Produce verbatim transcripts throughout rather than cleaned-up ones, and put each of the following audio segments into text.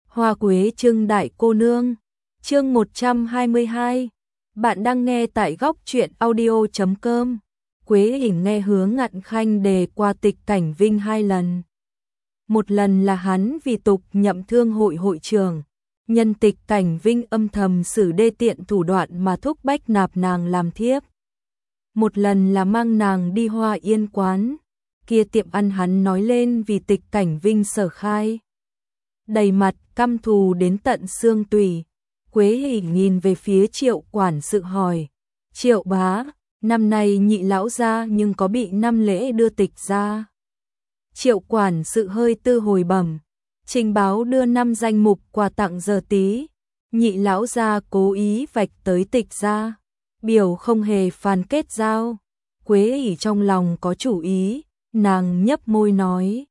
Hoa quế trưng đại cô nương, chương một trăm hai mươi hai. Bạn đang nghe tại góc truyện audio chấm com. Quế Hỉnh nghe Hứa Ngạn Khanh đề qua Tịch Cảnh Vinh hai lần. Một lần là hắn vì tục nhậm thương hội hội trưởng, nhân Tịch Cảnh Vinh âm thầm xử đê tiện thủ đoạn mà thúc bách nạp nàng làm thiếp. Một lần là mang nàng đi Hoa Yên quán, kia tiệm ăn hắn nói lên vì Tịch Cảnh Vinh sở khai. Đầy mặt căm thù đến tận xương tủy, Quế Hỉnh nhìn về phía Triệu quản sự hỏi: Triệu bá, năm nay nhị lão gia nhưng có bị năm lễ đưa tịch ra? Triệu quản sự hơi tư hồi bẩm, trình báo đưa năm danh mục quà tặng giờ tí, nhị lão gia cố ý vạch tới tịch ra, biểu không hề phàn kết giao. Quế Hỉ trong lòng có chủ ý, nàng nhấp môi nói: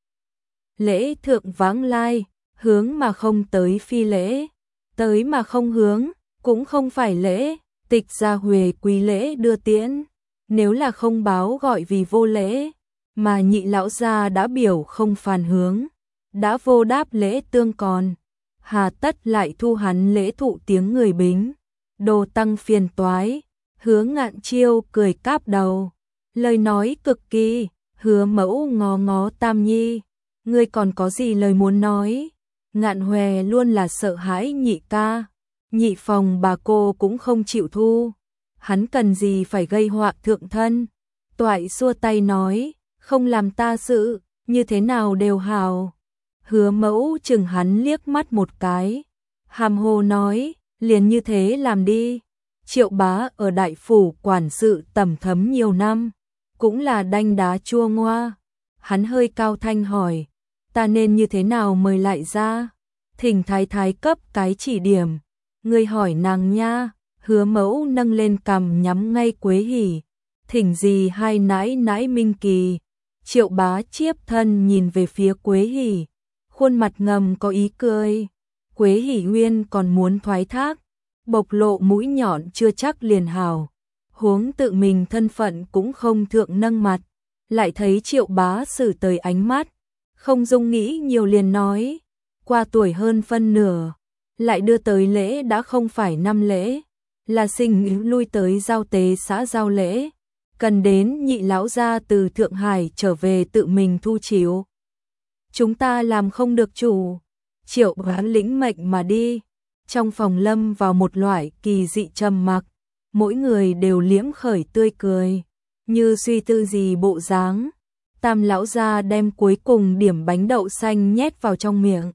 lễ thượng vãng lai, hướng mà không tới phi lễ, tới mà không hướng, cũng không phải lễ, tịch ra huề quý lễ đưa tiễn, nếu là không báo gọi vì vô lễ, mà nhị lão gia đã biểu không phàn hướng, đã vô đáp lễ tương còn, hà tất lại thu hắn lễ thụ tiếng người bính, đồ tăng phiền toái. Hứa Ngạn Chiêu cười cáp đầu, lời nói cực kỳ. Hứa mẫu ngó ngó Tam Nhi, ngươi còn có gì lời muốn nói? Ngạn Hòe luôn là sợ hãi nhị ca, nhị phòng bà cô cũng không chịu thu, hắn cần gì phải gây họa thượng thân. Toại xua tay nói, không làm ta sự, như thế nào đều hào. Hứa mẫu chừng hắn liếc mắt một cái, hàm hồ nói, liền như thế làm đi. Triệu bá ở đại phủ quản sự tầm thấm nhiều năm, cũng là đanh đá chua ngoa. Hắn hơi cao thanh hỏi, ta nên như thế nào mời lại ra? Thỉnh thái thái cấp cái chỉ điểm. Ngươi hỏi nàng nha. Hứa mẫu nâng lên cằm nhắm ngay Quế Hỉ, thỉnh gì hai nãi nãi minh kỳ. Triệu bá chiếp thân nhìn về phía Quế Hỉ, khuôn mặt ngầm có ý cười. Quế Hỉ nguyên còn muốn thoái thác, bộc lộ mũi nhọn chưa chắc liền hào, huống tự mình thân phận cũng không thượng nâng mặt, lại thấy Triệu bá xử tới ánh mắt, không dung nghĩ nhiều liền nói, qua tuổi hơn phân nửa, lại đưa tới lễ đã không phải năm lễ, là sinh lui tới giao tế xã giao lễ, cần đến nhị lão gia từ Thượng Hải trở về tự mình thu chiếu. Chúng ta làm không được chủ. Triệu bá lĩnh mệnh mà đi. Trong phòng lâm vào một loại kỳ dị trầm mặc, mỗi người đều liễm khởi tươi cười, như suy tư gì bộ dáng. Tam lão gia đem cuối cùng điểm bánh đậu xanh nhét vào trong miệng,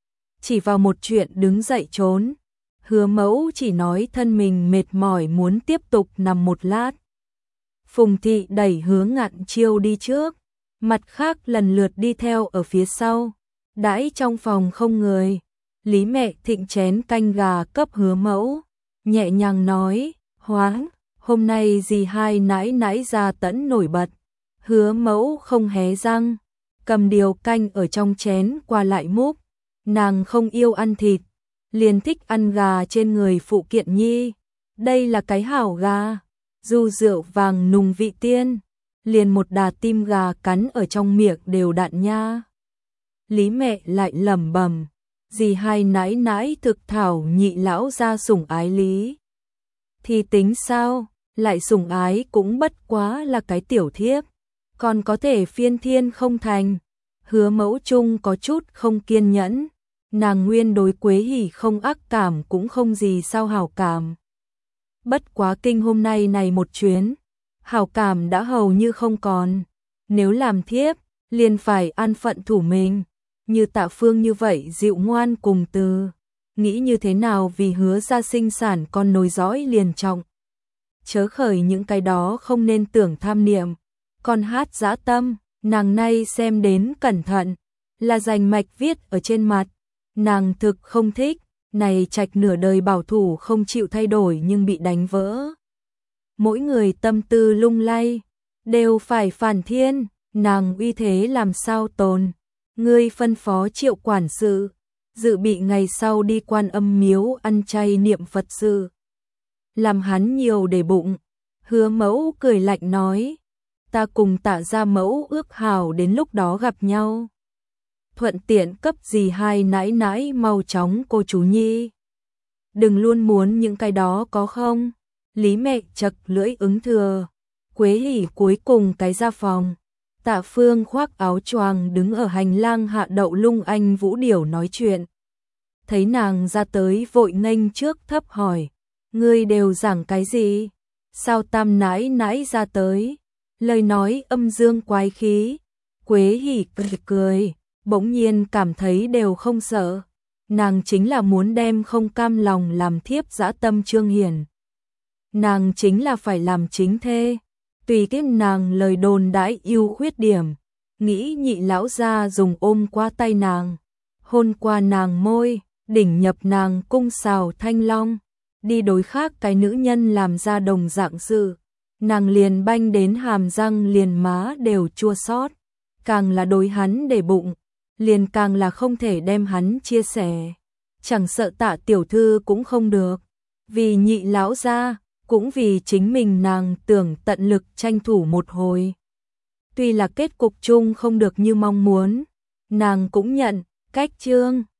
chỉ vào một chuyện đứng dậy trốn. Hứa mẫu chỉ nói thân mình mệt mỏi muốn tiếp tục nằm một lát. Phùng thị đẩy Hứa Ngạn Chiêu đi trước, mặt khác lần lượt đi theo ở phía sau. Đãi trong phòng không người, Lý mẹ thịnh chén canh gà cấp Hứa mẫu, nhẹ nhàng nói, hoáng, hôm nay dì hai nãi nãi ra tẫn nổi bật. Hứa mẫu không hé răng, cầm điều canh ở trong chén qua lại múc. Nàng không yêu ăn thịt, liền thích ăn gà trên người phụ kiện nhi. Đây là cái hảo gà, dù rượu vàng nùng vị tiên, liền một đà tim gà cắn ở trong miệng đều đặn nha. Lý mẹ lại lẩm bẩm, dì hai nãi nãi thực thảo nhị lão ra sủng ái Lý. Thì tính sao, lại sủng ái cũng bất quá là cái tiểu thiếp, còn có thể phiên thiên không thành. Hứa mẫu chung có chút không kiên nhẫn, nàng nguyên đối Quế Hỉ không ác cảm cũng không gì sao hảo cảm. Bất quá kinh hôm nay này một chuyến, hảo cảm đã hầu như không còn, nếu làm thiếp, liền phải an phận thủ mình. Như Tạ Phương như vậy dịu ngoan cùng từ, nghĩ như thế nào vì Hứa ra sinh sản con nối dõi liền trọng. Chớ khởi những cái đó không nên tưởng tham niệm, con hát dã tâm, nàng nay xem đến cẩn thận, là rành mạch viết ở trên mặt, nàng thực không thích, này trạch nửa đời bảo thủ không chịu thay đổi nhưng bị đánh vỡ. Mỗi người tâm tư lung lay, đều phải phản thiên, nàng uy thế làm sao tồn. Ngươi phân phó Triệu quản sự, dự bị ngày sau đi Quan Âm miếu ăn chay niệm Phật sự, làm hắn nhiều để bụng. Hứa mẫu cười lạnh nói, ta cùng Tạ gia mẫu ước hảo đến lúc đó gặp nhau. thuận tiện cấp dì hai nãi nãi mau chóng cô chú nhi. Đừng luôn muốn những cái đó có không? Lý mẹ chật lưỡi ứng thừa. Quế Hỉ cuối cùng cái ra phòng. Tạ Phương khoác áo choàng đứng ở hành lang hạ đậu lung anh Vũ Điểu nói chuyện. Thấy nàng ra tới vội nghênh trước thấp hỏi. Ngươi đều giảng cái gì? Sao tam nãi nãi ra tới? Lời nói âm dương quái khí. Quế Hỉ cười cười, bỗng nhiên cảm thấy đều không sợ. Nàng chính là muốn đem không cam lòng làm thiếp dã tâm Trương Hiền. Nàng chính là phải làm chính thê. Tùy cái nàng lời đồn đãi yêu khuyết điểm, nghĩ nhị lão gia dùng ôm qua tay nàng, hôn qua nàng môi, đỉnh nhập nàng cung xào thanh long, đi đối khác cái nữ nhân làm ra đồng dạng sự, nàng liền banh đến hàm răng liền má đều chua xót, càng là đối hắn để bụng, liền càng là không thể đem hắn chia sẻ, chẳng sợ Tạ tiểu thư cũng không được, vì nhị lão gia cũng vì chính mình nàng tưởng tận lực tranh thủ một hồi. Tuy là kết cục chung không được như mong muốn, nàng cũng nhận, cách Trương